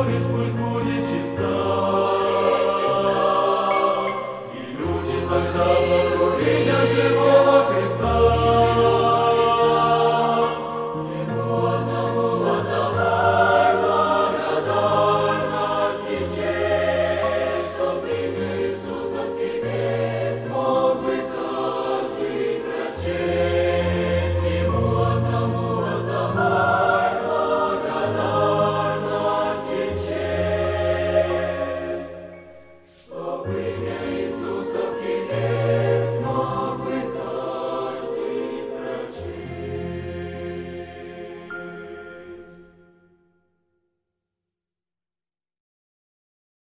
совесть пусть будет чиста. И люди тогда вновь увидят живого Христа. Ему одному воздавай благодарность и честь, чтоб имя Иисуса в тебе смог бы каждый прочесть. Ему одному воздавай благодарность и честь, чтобы